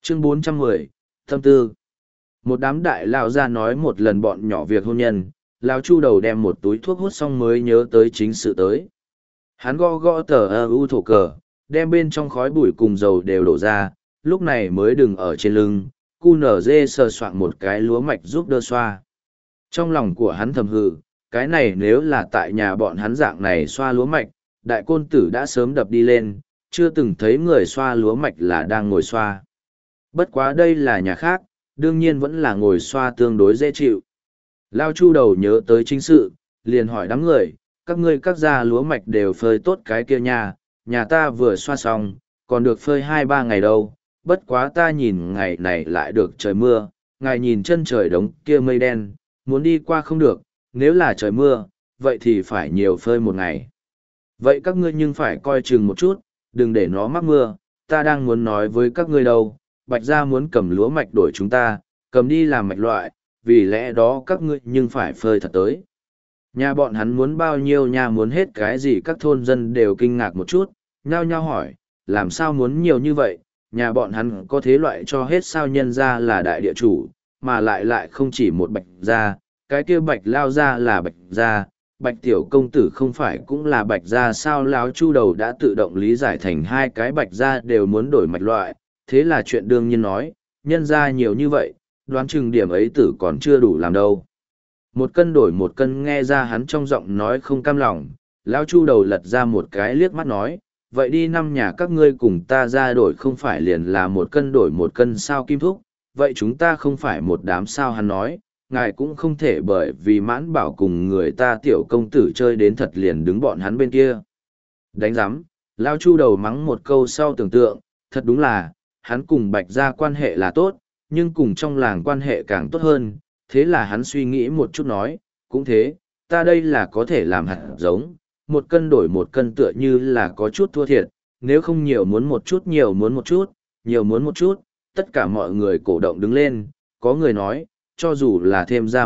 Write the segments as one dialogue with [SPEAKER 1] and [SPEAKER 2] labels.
[SPEAKER 1] Chương 410, Tâm tư. Một đám đại lao ra nói một lần bọn nhỏ việc hôn nhân, lao chu đầu đem một túi thuốc hút xong mới nhớ tới chính sự tới. Hắn gõ gõ tờ u thổ cờ, đem bên trong khói bụi cùng dầu đều đổ ra, lúc này mới đừng ở trên lưng, cu nở dê sờ soạn một cái lúa mạch giúp đỡ xoa. Trong lòng của hắn thầm hự, cái này nếu là tại nhà bọn hắn dạng này xoa lúa mạch, đại côn tử đã sớm đập đi lên, chưa từng thấy người xoa lúa mạch là đang ngồi xoa. Bất quá đây là nhà khác, đương nhiên vẫn là ngồi xoa tương đối dễ chịu. Lao chu đầu nhớ tới chính sự, liền hỏi đám người, các ngươi các gia lúa mạch đều phơi tốt cái kia nha, nhà ta vừa xoa xong, còn được phơi 2-3 ngày đâu, bất quá ta nhìn ngày này lại được trời mưa, ngài nhìn chân trời đống kia mây đen, muốn đi qua không được, nếu là trời mưa, vậy thì phải nhiều phơi một ngày. Vậy các ngươi nhưng phải coi chừng một chút, đừng để nó mắc mưa, ta đang muốn nói với các ngươi đâu, Bạch gia muốn cầm lúa mạch đổi chúng ta, cầm đi làm mạch loại, vì lẽ đó các ngươi nhưng phải phơi thật tới. Nhà bọn hắn muốn bao nhiêu nhà muốn hết cái gì các thôn dân đều kinh ngạc một chút, nhao nhao hỏi, làm sao muốn nhiều như vậy, nhà bọn hắn có thế loại cho hết sao nhân ra là đại địa chủ, mà lại không chỉ một Bạch gia, cái kia Bạch lao gia là Bạch gia, Bạch tiểu công tử không phải cũng là Bạch gia sao láo chu đầu đã tự động lý giải thành hai cái Bạch gia đều muốn đổi mạch loại, thế là chuyện đương nhiên nói, nhân ra nhiều như vậy, đoán chừng điểm ấy tử còn chưa đủ làm đâu. Một cân đổi một cân nghe ra hắn trong giọng nói không cam lòng, lão chu đầu lật ra một cái liếc mắt nói, vậy đi năm nhà các ngươi cùng ta ra đổi không phải liền là một cân đổi một cân sao kim thúc, vậy chúng ta không phải một đám sao hắn nói, ngài cũng không thể bởi vì mãn bảo cùng người ta tiểu công tử chơi đến thật liền đứng bọn hắn bên kia. Đánh giám, lão chu đầu mắng một câu sau tưởng tượng, thật đúng là, hắn cùng Bạch gia quan hệ là tốt, nhưng cùng trong làng quan hệ càng tốt hơn, thế là hắn suy nghĩ một chút nói, cũng thế, ta đây là có thể làm hạt giống, một cân đổi một cân tựa như là có chút thua thiệt, nếu không nhiều muốn một chút nhiều muốn một chút, nhiều muốn một chút, tất cả mọi người cổ động đứng lên, có người nói, cho dù là thêm ra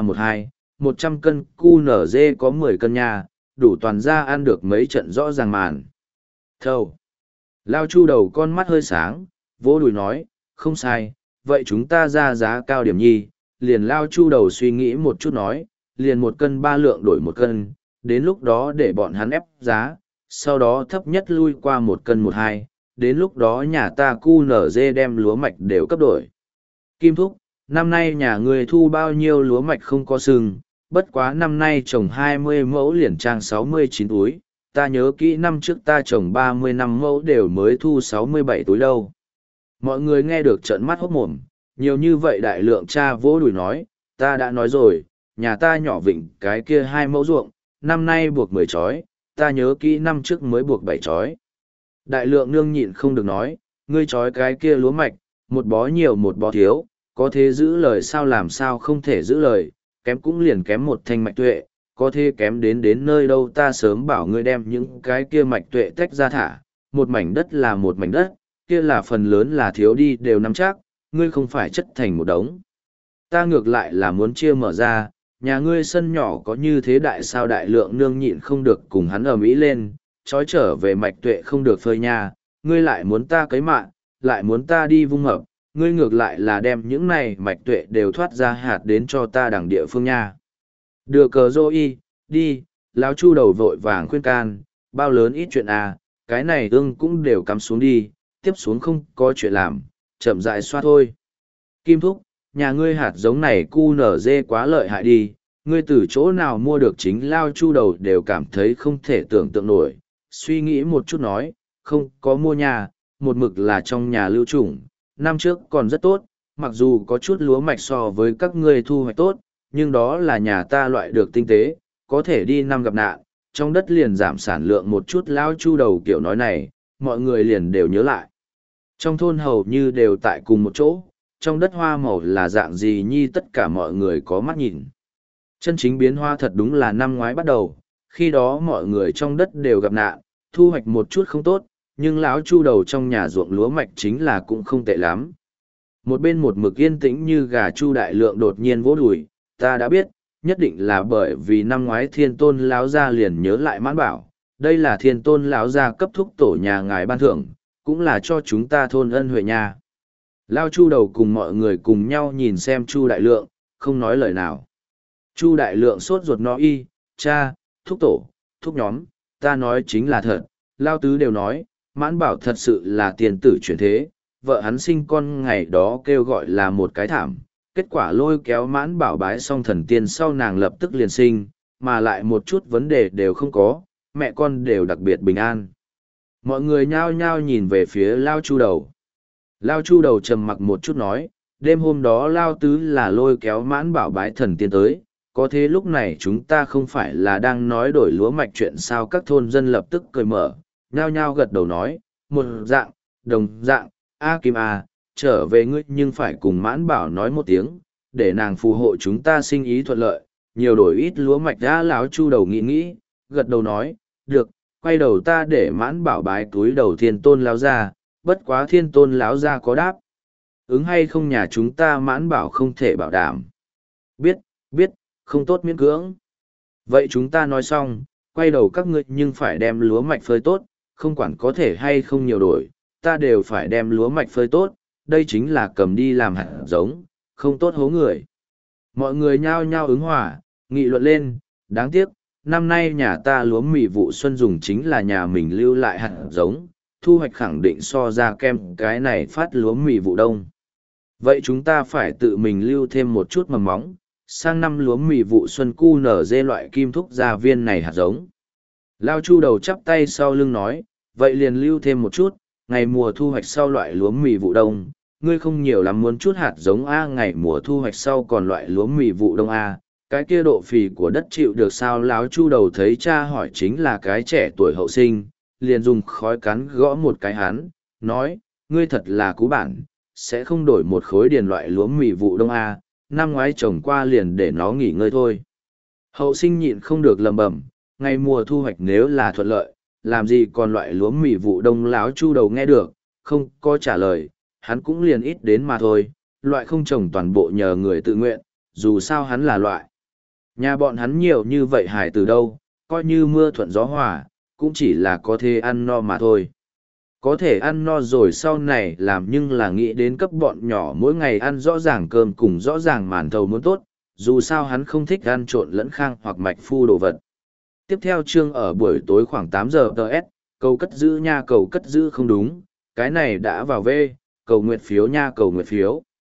[SPEAKER 1] 100 cân QNZ có 10 cân nha, đủ toàn ra ăn được mấy trận rõ ràng màn. Thâu. Lao chu đầu con mắt hơi sáng, vỗ đùi nói, không sai, vậy chúng ta ra giá cao điểm nhi, liền lao chu đầu suy nghĩ một chút nói, liền 1 cân 3 lượng đổi 1 cân, đến lúc đó để bọn hắn ép giá, sau đó thấp nhất lui qua 1 cân 1-2, đến lúc đó nhà ta QNZ đem lúa mạch đều cấp đổi. Kim thúc, năm nay nhà ngươi thu bao nhiêu lúa mạch không có sừng, bất quá năm nay trồng 20 mẫu liền trang 69 túi, ta nhớ kỹ năm trước ta trồng 35 mẫu đều mới thu 67 túi đâu. Mọi người nghe được trợn mắt hốt mồm, nhiều như vậy đại lượng cha vỗ đùi nói, ta đã nói rồi, nhà ta nhỏ vịnh cái kia 2 mẫu ruộng, năm nay buộc 10 chói, ta nhớ kỹ năm trước mới buộc 7 chói. Đại lượng nương nhịn không được nói, ngươi chói cái kia lúa mạch, một bó nhiều một bó thiếu, có thế giữ lời sao làm sao không thể giữ lời, kém cũng liền kém một thanh mạch tuệ, có thế kém đến nơi đâu ta sớm bảo ngươi đem những cái kia mạch tuệ tách ra thả, một mảnh đất là một mảnh đất, kia là phần lớn là thiếu đi đều nắm chắc, ngươi không phải chất thành một đống. Ta ngược lại là muốn chia mở ra, nhà ngươi sân nhỏ có như thế đại sao đại lượng nương nhịn không được cùng hắn ầm ĩ lên, trói trở về mạch tuệ không được phơi nha, ngươi lại muốn ta cấy mạng, lại muốn ta đi vung hợp, ngươi ngược lại là đem những này mạch tuệ đều thoát ra hạt đến cho ta đằng địa phương nha. Đưa cờ dô y, đi, lão chu đầu vội vàng khuyên can, bao lớn ít chuyện à, cái này ương cũng đều cắm xuống đi, tiếp xuống không có chuyện làm, chậm rãi xoa thôi. Kim thúc, nhà ngươi hạt giống này cu nở dê quá lợi hại đi, ngươi từ chỗ nào mua được chính lao chu đầu đều cảm thấy không thể tưởng tượng nổi, suy nghĩ một chút nói, không có mua nhà, một mực là trong nhà lưu trùng, năm trước còn rất tốt, mặc dù có chút lúa mạch so với các ngươi thu hoạch tốt, nhưng đó là nhà ta loại được tinh tế, có thể đi năm gặp nạn, trong đất liền giảm sản lượng một chút lao chu đầu kiểu nói này, mọi người liền đều nhớ lại. Trong thôn hầu như đều tại cùng một chỗ, trong đất hoa màu là dạng gì nhi tất cả mọi người có mắt nhìn. Chân chính biến hoa thật đúng là năm ngoái bắt đầu, khi đó mọi người trong đất đều gặp nạn, thu hoạch một chút không tốt, nhưng lão chu đầu trong nhà ruộng lúa mạch chính là cũng không tệ lắm. Một bên một mực yên tĩnh như gà chu đại lượng đột nhiên vỗ đùi, ta đã biết, nhất định là bởi vì năm ngoái thiên tôn lão gia liền nhớ lại mãn bảo, đây là thiên tôn lão gia cấp thúc tổ nhà ngài ban thưởng, cũng là cho chúng ta thôn ân huệ nha. Lao Chu đầu cùng mọi người cùng nhau nhìn xem Chu Đại Lượng, không nói lời nào. Chu Đại Lượng sốt ruột nói y, cha, thúc tổ, thúc nhóm, ta nói chính là thật. Lao Tứ đều nói, Mãn Bảo thật sự là tiền tử chuyển thế, vợ hắn sinh con ngày đó kêu gọi là một cái thảm. Kết quả lôi kéo Mãn Bảo bái xong thần tiên sau nàng lập tức liền sinh, mà lại một chút vấn đề đều không có, mẹ con đều đặc biệt bình an. Mọi người nhao nhao nhìn về phía Lao Chu đầu. Lao Chu đầu trầm mặc một chút nói, đêm hôm đó Lao Tứ là lôi kéo Mãn Bảo bái thần tiên tới, có thế lúc này chúng ta không phải là đang nói đổi lúa mạch chuyện sao. Các thôn dân lập tức cười mở, nhao nhao gật đầu nói, một dạng, đồng dạng, A Kim A, trở về ngươi nhưng phải cùng Mãn Bảo nói một tiếng, để nàng phù hộ chúng ta sinh ý thuận lợi, nhiều đổi ít lúa mạch ra. Lão Chu đầu nghĩ nghĩ, gật đầu nói, được, quay đầu ta để Mãn Bảo bái túi đầu thiên tôn lão ra, bất quá thiên tôn lão ra có đáp ứng hay không nhà chúng ta Mãn Bảo không thể bảo đảm. Biết, không tốt miễn cưỡng. Vậy chúng ta nói xong, quay đầu các ngươi nhưng phải đem lúa mạch phơi tốt, không quản có thể hay không nhiều đổi, ta đều phải đem lúa mạch phơi tốt, đây chính là cầm đi làm hạt giống, không tốt hố người. Mọi người nhao nhao ứng hòa, nghị luận lên, đáng tiếc, năm nay nhà ta lúa mì vụ xuân dùng chính là nhà mình lưu lại hạt giống, thu hoạch khẳng định so ra kem cái này phát lúa mì vụ đông. Vậy chúng ta phải tự mình lưu thêm một chút mầm móng, sang năm lúa mì vụ xuân cu nở dê loại kim thúc gia viên này hạt giống. Lao Chu đầu chắp tay sau lưng nói, vậy liền lưu thêm một chút, ngày mùa thu hoạch sau loại lúa mì vụ đông, ngươi không nhiều lắm muốn chút hạt giống A, ngày mùa thu hoạch sau còn loại lúa mì vụ đông A, cái kia độ phì của đất chịu được sao. Lão Chu đầu thấy cha hỏi chính là cái trẻ tuổi hậu sinh, liền dùng khói cắn gõ một cái hắn, nói, ngươi thật là cú bản, sẽ không đổi một khối điền loại lúa mì vụ đông A, năm ngoái trồng qua liền để nó nghỉ ngơi thôi. Hậu sinh nhịn không được lầm bầm, ngày mùa thu hoạch nếu là thuận lợi, làm gì còn loại lúa mì vụ đông. Lão Chu đầu nghe được, không có trả lời, hắn cũng liền ít đến mà thôi, loại không trồng toàn bộ nhờ người tự nguyện, dù sao hắn là loại. Nhà bọn hắn nhiều như vậy hải từ đâu, coi như mưa thuận gió hòa, cũng chỉ là có thể ăn no mà thôi. Có thể ăn no rồi sau này làm nhưng là nghĩ đến cấp bọn nhỏ mỗi ngày ăn rõ ràng cơm cùng rõ ràng màn thầu muốn tốt, dù sao hắn không thích ăn trộn lẫn khang hoặc mạch phu đồ vật. Tiếp theo chương ở buổi tối khoảng 8 giờ TS, cầu cất giữ nha, cầu cất giữ không đúng, cái này đã vào V, cầu nguyện phiếu nha, cầu nguyện phiếu.